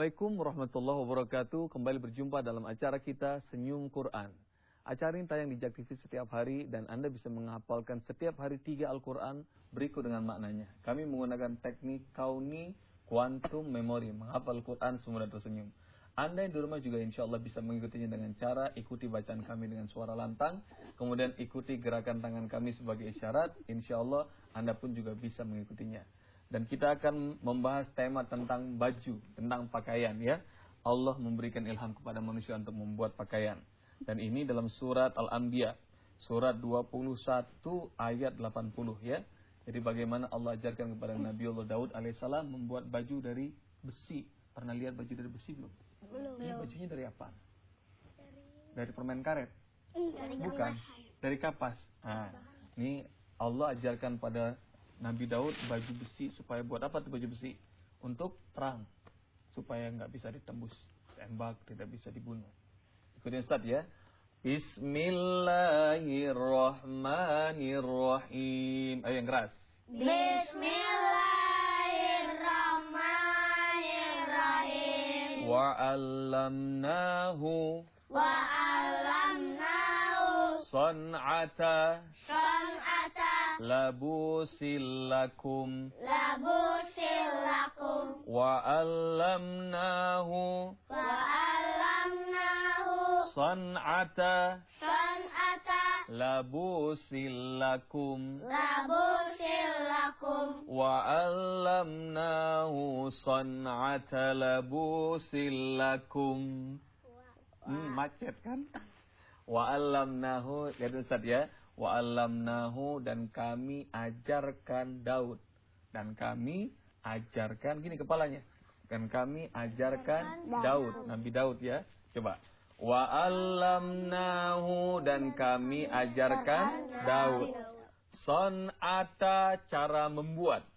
Assalamualaikum warahmatullahi wabarakatuh. Kembali berjumpa dalam acara kita Senyum Quran. Acara ini tayang di Jak TV setiap hari dan Anda bisa menghafalkan setiap hari 3 Al-Quran berikut dengan maknanya. Kami menggunakan teknik kauni quantum memory, menghafal Quran semua dan tersenyum. Anda yang di rumah juga insya Allah bisa mengikutinya dengan cara ikuti bacaan kami dengan suara lantang, kemudian ikuti gerakan tangan kami sebagai isyarat. Insya Allah Anda pun juga bisa mengikutinya. Dan kita akan membahas tema tentang baju, tentang pakaian ya. Allah memberikan ilham kepada manusia untuk membuat pakaian. Dan ini dalam surat Al-Anbiya, surat 21 ayat 80 ya. Jadi bagaimana Allah ajarkan kepada Nabi Allah Daud alaihissalam membuat baju dari besi. Pernah lihat baju dari besi belum? Belum. Ini bajunya dari apa? Dari permen karet? Dari Bukan, dari kapas. Nah, ini Allah ajarkan pada Nabi Daud baju besi supaya buat apa tuh baju besi? Untuk perang, supaya nggak bisa ditembus tembak, tidak bisa dibunuh. Ikutin Ustaz ya. Bismillahirrahmanirrahim. Ayo yang keras. Bismillahirrahmanirrahim. Wa'allamnahu Son'ata labusillakum Wa'allamnahu Son'ata labusillakum Wa'allamnahu Son'ata labusillakum. Macet kan? Wa'allamnahu, lihat Ustaz ya. Wa'allamnahu, dan kami ajarkan Daud. Dan kami ajarkan, gini kepalanya. Dan kami ajarkan Daud, Nabi Daud ya. Coba. Wa'allamnahu, dan kami ajarkan Daud. Son'ata, cara membuat.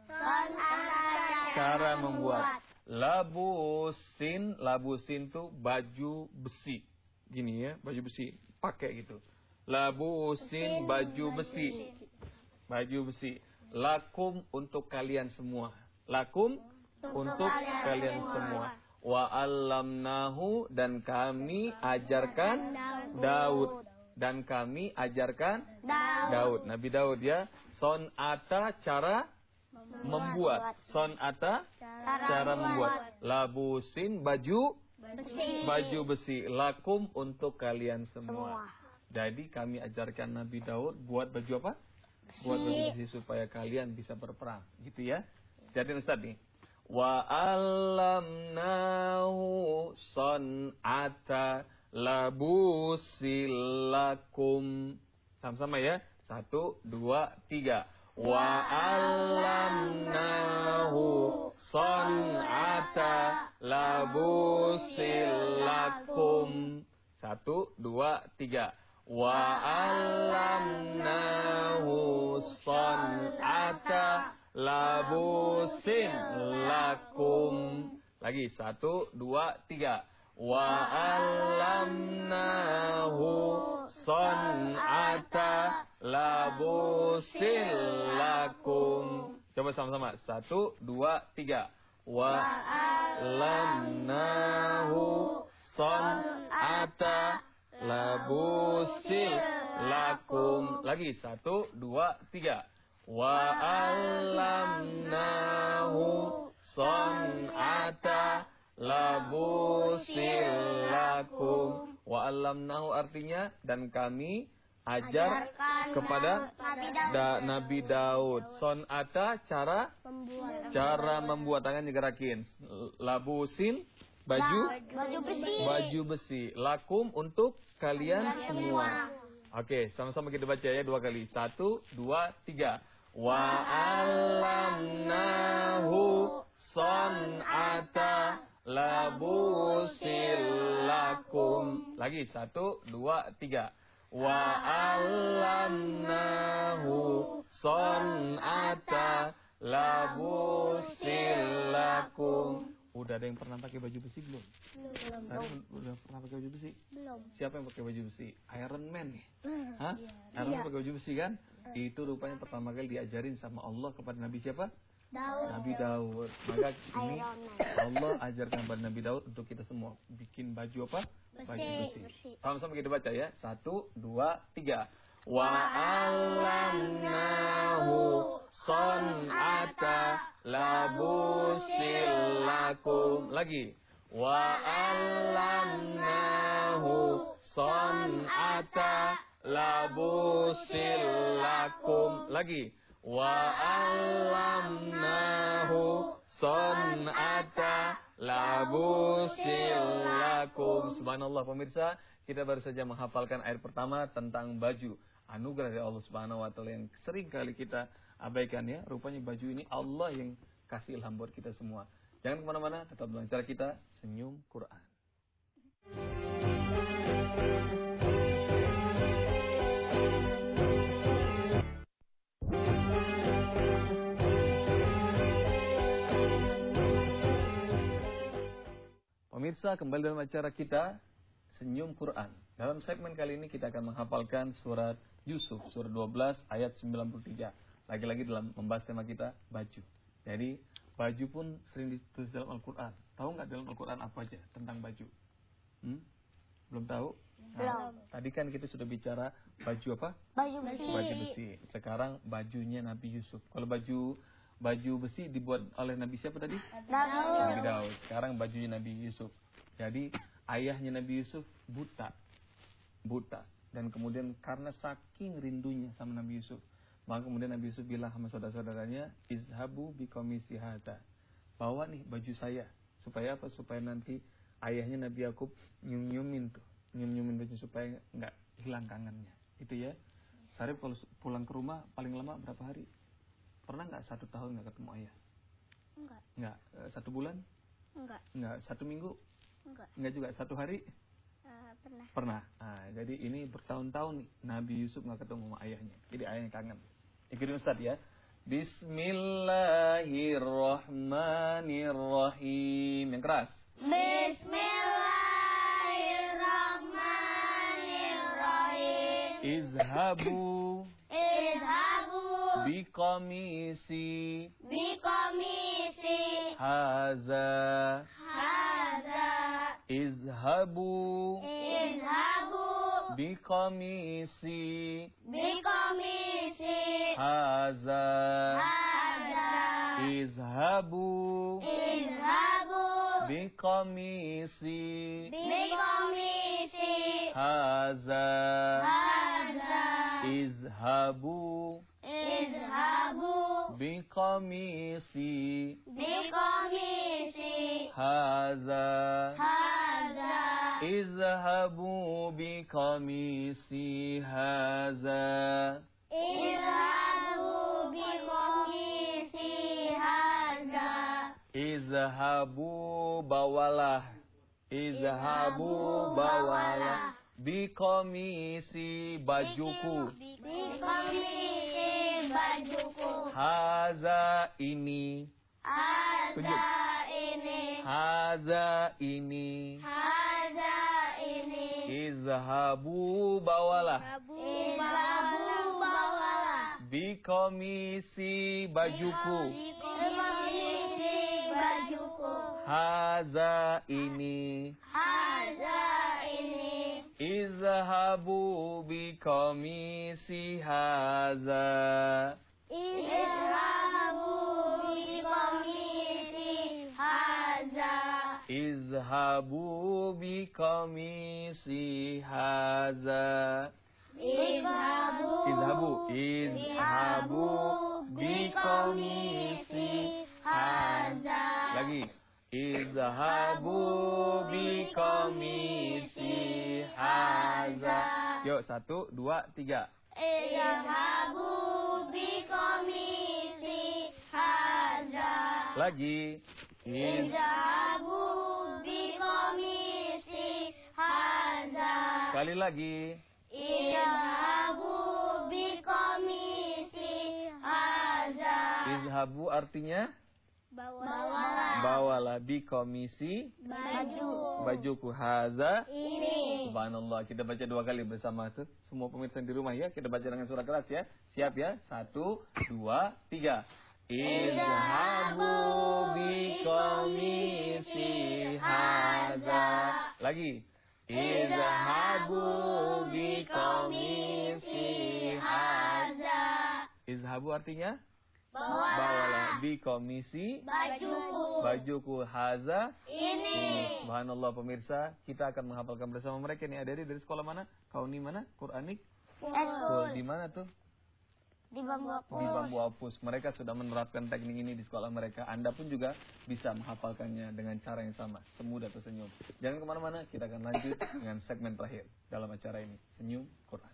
Cara membuat. Labusin tuh baju besi. Gini ya, baju besi, pakai gitu. Labusin, baju besi. Baju besi. Lakum, untuk kalian semua. Lakum, untuk kalian semua. Wa'allamnahu, dan kami ajarkan Daud. Dan kami ajarkan Daud. Nabi Daud ya. Son'ata, cara membuat. Son'ata, cara membuat. Labusin, baju besi. Lakum, untuk kalian semua. Jadi kami ajarkan Nabi Daud buat baju apa? Buat baju besi supaya kalian bisa berperang. Gitu ya. Jadi Ustaz nih. Wa'allamnahu son'ata labusillakum. Sama-sama ya. 1, 2, 3. Wa'allamnahu son'ata labusillakum. 1, 2, 3. Wa'allamnahu son'ata labusillakum. Lagi 1, 2, 3. Wa'allamnahu son'ata labusillakum. Coba sama-sama. 1, 2, 3. Wa'allamnahu son'ata labusillakum. Lagi 1, 2, 3. Wa'allamnahu son'ata labusillakum. Wa'allamnahu artinya dan kami ajar kepada Nabi Daud. Son'ata, cara membuat, tangan digerakin. Labusin, baju besi. Lakum, untuk kalian semua. Oke, sama-sama kita baca ya 2 kali. 1, 2, 3. Wa'allamnahu son'ata labusillakum. Lagi 1, 2, 3. Wa'allamnahu son'ata labusillakum. Udah ada yang pernah pakai baju besi belum? Belum. Udah pernah pakai baju besi? Belum. Siapa yang pakai baju besi? Iron Man nih. Hah? Iron Man pakai baju besi kan? Itu rupanya pertama kali diajarin sama Allah kepada Nabi siapa? Daud. Nabi Daud. Maka ini Allah ajarkan kepada Nabi Daud untuk kita semua bikin baju apa? Baju besi. Sama-sama kita baca ya. 1, 2, 3. Wa 'allamnahu san'ata labusin lakum. Lagi. Wa 'allamnahu san'ata labusin lakum. Lagi. Wa 'allamnahu san'ata labusin lakum. Subhanallah pemirsa, kita baru saja menghafalkan ayat pertama tentang baju. Anugerah dari Allah Subhanahu wa taala yang sering kali kita abaikan ya. Rupanya baju ini Allah yang kasih ilham buat kita semua. Jangan kemana-mana, tetap dalam acara kita Senyum Quran. Pemirsa, kembali dalam acara kita Senyum Quran. Dalam segmen kali ini kita akan menghafalkan surat Yusuf, surat 12 ayat 93. Lagi-lagi dalam membahas tema kita baju. Jadi baju pun sering ditulis dalam Al-Quran. Tahu nggak dalam Al-Quran apa aja tentang baju? Belum tahu? Nah, tadi kan kita sudah bicara baju apa? Baju besi. Baju besi. Sekarang bajunya Nabi Yusuf. Kalau baju besi dibuat oleh Nabi siapa tadi? Nabi Daud. Sekarang bajunya Nabi Yusuf. Jadi ayahnya Nabi Yusuf buta. Dan kemudian karena saking rindunya sama Nabi Yusuf, maka kemudian Nabi Yusuf bilang sama saudara-saudaranya, izhabu biqamisi hadza. Bawa nih baju saya. Supaya apa? Supaya nanti ayahnya Nabi Yakub nyum-nyumin baju supaya nggak hilang kangennya. Itu ya. Sarip kalau pulang ke rumah paling lama berapa hari? Pernah nggak 1 tahun nggak ketemu ayah? Enggak. 1 bulan? Enggak. 1 minggu? Enggak juga. 1 hari? Pernah. Nah, jadi ini bertahun-tahun nih Nabi Yusuf nggak ketemu sama ayahnya. Jadi ayahnya kangen. Ikutin Ustaz ya. Bismillahirrahmanirrahim. Yang keras. Bismillahirrahmanirrahim. Izhabu biqamisi haza. Izhabu biqamisi haza. Izhabu biqamisi haza. Izhabu biqamisi haza. Izhabu biqamisi haza. Izhabu bawalah. Biqamisi bajuku. Haza ini. Tunjuk. Haza ini. Izhabu bawalah. Biqamisi bajuku. Haza ini. Izhabu biqamisi haza. Izhabu biqamisi haza. Izhabu biqamisi haza. Lagi. Izhabu biqamisi haza. Yuk 1, 2, 3. Izhabu biqamisi haza. Lagi. Izhabu biqamisi haza. Sekali lagi. Izhabu biqamisi haza. Izhabu artinya? Bawalah biqamisi bajuku haza. Ini. Subhanallah. Kita baca 2 kali bersama tuh. Semua pemirsa di rumah ya. Kita baca dengan suara keras ya. Siap ya. 1, 2, 3. Izhabu biqamisi hadza. Lagi. Izhabu biqamisi hadza. Izhabu artinya? Bawalah biqamisi bajuku hadza ini. Subhanallah pemirsa, kita akan menghafalkan bersama mereka nih. Dari sekolah mana? Kauni mana? Quranik? Di mana tuh? Di Bambu Apus. Di Bambu Apus. Mereka sudah menerapkan teknik ini di sekolah mereka. Anda pun juga bisa menghafalkannya dengan cara yang sama. Semudah tersenyum. Jangan kemana-mana, kita akan lanjut dengan segmen terakhir dalam acara ini. Senyum Quran.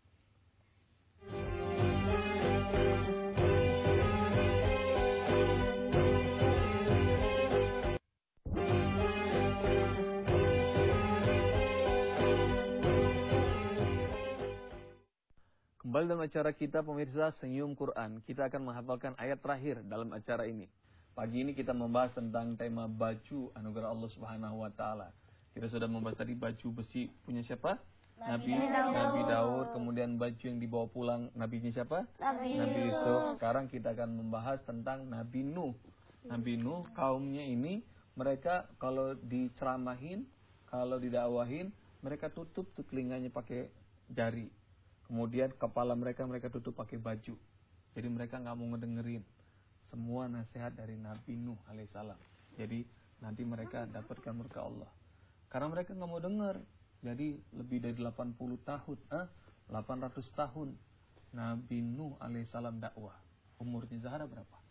Kembali dalam acara kita pemirsa Senyum Quran. Kita akan menghafalkan ayat terakhir dalam acara ini. Pagi ini kita membahas tentang tema baju anugerah Allah Subhanahu wa taala. Kita sudah membahas tadi baju besi punya siapa? Nabi Daud. Kemudian baju yang dibawa pulang nabinya siapa? Nabi Yusuf. Sekarang kita akan membahas tentang Nabi Nuh. Nabi Nuh kaumnya ini mereka kalau diceramahin, kalau didakwahin, mereka tutup tuh telinganya pakai jari. Kemudian kepala mereka tutup pakai baju. Jadi mereka nggak mau ngedengerin semua nasihat dari Nabi Nuh alaihissalam. Jadi nanti mereka dapatkan murka Allah. Karena mereka nggak mau dengar. Jadi lebih dari 80 tahun, 800 tahun Nabi Nuh alaihissalam dakwah. Umurnya Zahra berapa?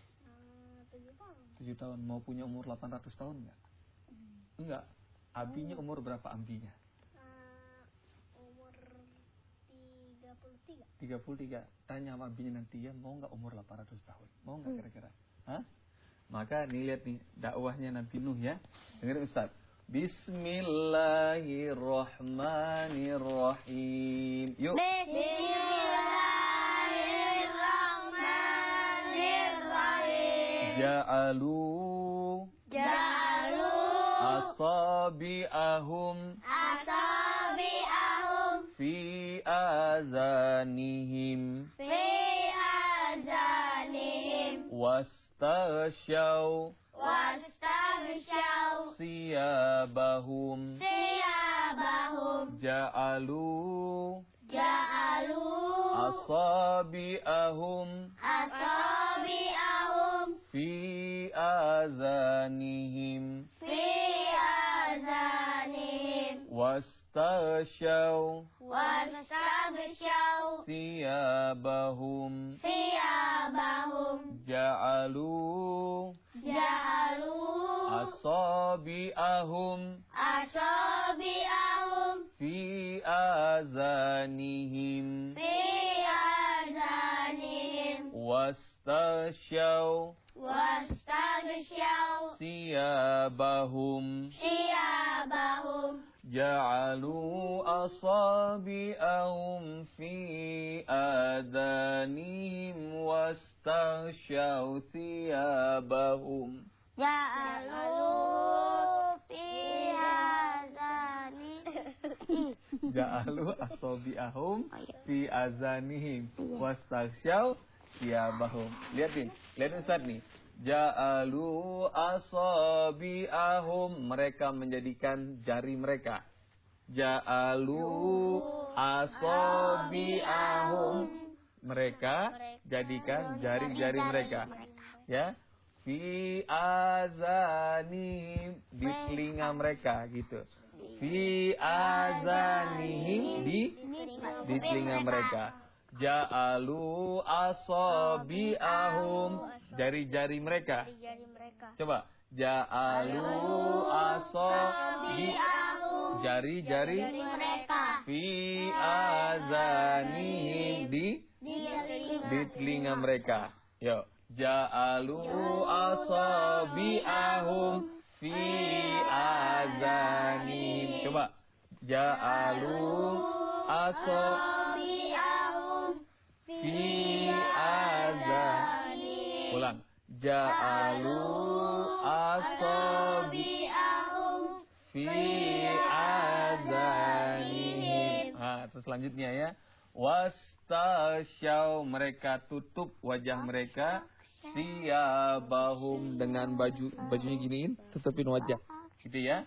7 tahun. Mau punya umur 800 tahun nggak? Enggak. Abinya umur berapa ambinya? 33. Tanya sama abinya nanti ya, mau nggak umur 800 tahun? Mau nggak kira-kira? Hah? Maka nih lihat nih dakwahnya Nabi Nuh ya. Dengerin Ustaz. Bismillahirrahmanirrahim. Yuk. Bismillahirrahmanirrahim. Ja'alu asabi'ahum fi azanihim wastaghshaw siyabahum ja'alu asabi'ahum fi azanihim wastaghshaw siyabahum ja'alu asabi'ahum fi azanihim wastaghshaw siyabahum ja'alu asabi'ahum fi adanihim wastaghshaw thiyabahum ja'alu asabi'ahum fi azanihim wastaghshaw thiyabahum. Lihatin Ustaz nih. Ja'alu asabi'ahum, mereka menjadikan jari mereka. Ja'alu asabi'ahum, mereka jadikan jari-jari mereka. Ya. Fi azanihim, di telinga mereka gitu. Fi azanihim, di telinga mereka. Ja'alu asabi'ahum, jari-jari mereka. Coba. Ja'alu asabi'ahum, jari-jari mereka. Fi azanihim, di telinga mereka. Yuk. Ja'alu asabi'ahum fi azanihim. Coba. Ja'alu asabi'ahum fi azanihim. Ulang. Ja'alu asabi'ahum fi azanihim. Terus selanjutnya ya. Wastaghshaw, mereka tutup wajah mereka. siyabahum, dengan bajunya giniin, tutupin wajah. Gitu ya.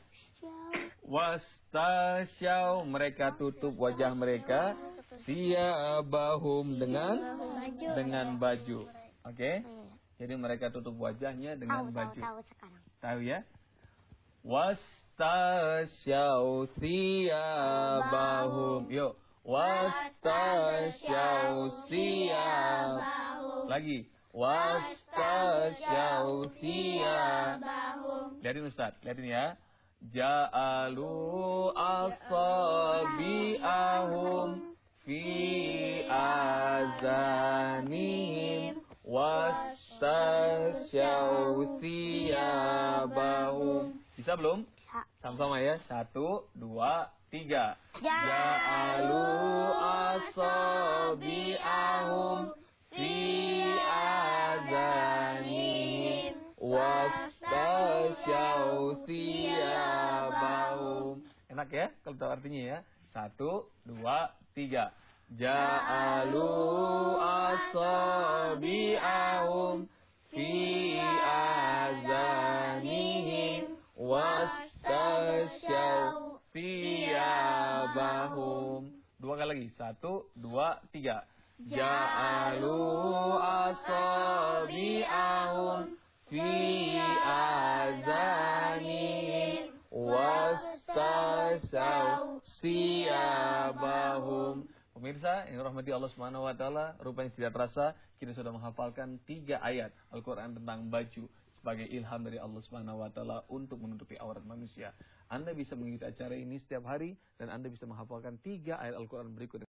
Wastasyaw, mereka tutup wajah mereka. Siyabahum, dengan baju. Oke? Jadi mereka tutup wajahnya dengan baju. Tahu ya? Wastasyaw siyabahum. Yuk. Wastasyaw siyabahum. Lagi. Wastasyaw siyabahum. Lihatin Ustaz, lihatin ya. Ja'alu asabi'ahum fi azanihim wastasyaw siyabahum. Bisa belum? Sama-sama ya. 1, 2, 3. Ja'alu asabi'ahum fi azanihim wastasyaw siyabahum. Enak ya kalau tahu artinya ya. 1, 2, 3. Ja'alu asabi'ahum fi azanihim wastasyaw siyabahum. 2 kali lagi. 1, 2, 3. Ja'alu asabi'ahum fi azanihim wastasyaw siyabahum. Pemirsa yang rahmati Allah Subhanahu wa taala, rupanya tidak terasa kita sudah menghafalkan 3 ayat Al-Qur'an tentang baju sebagai ilham dari Allah Subhanahu wa taala untuk menutupi aurat manusia. Anda bisa mengikuti acara ini setiap hari dan Anda bisa menghafalkan 3 ayat Al-Qur'an berikut.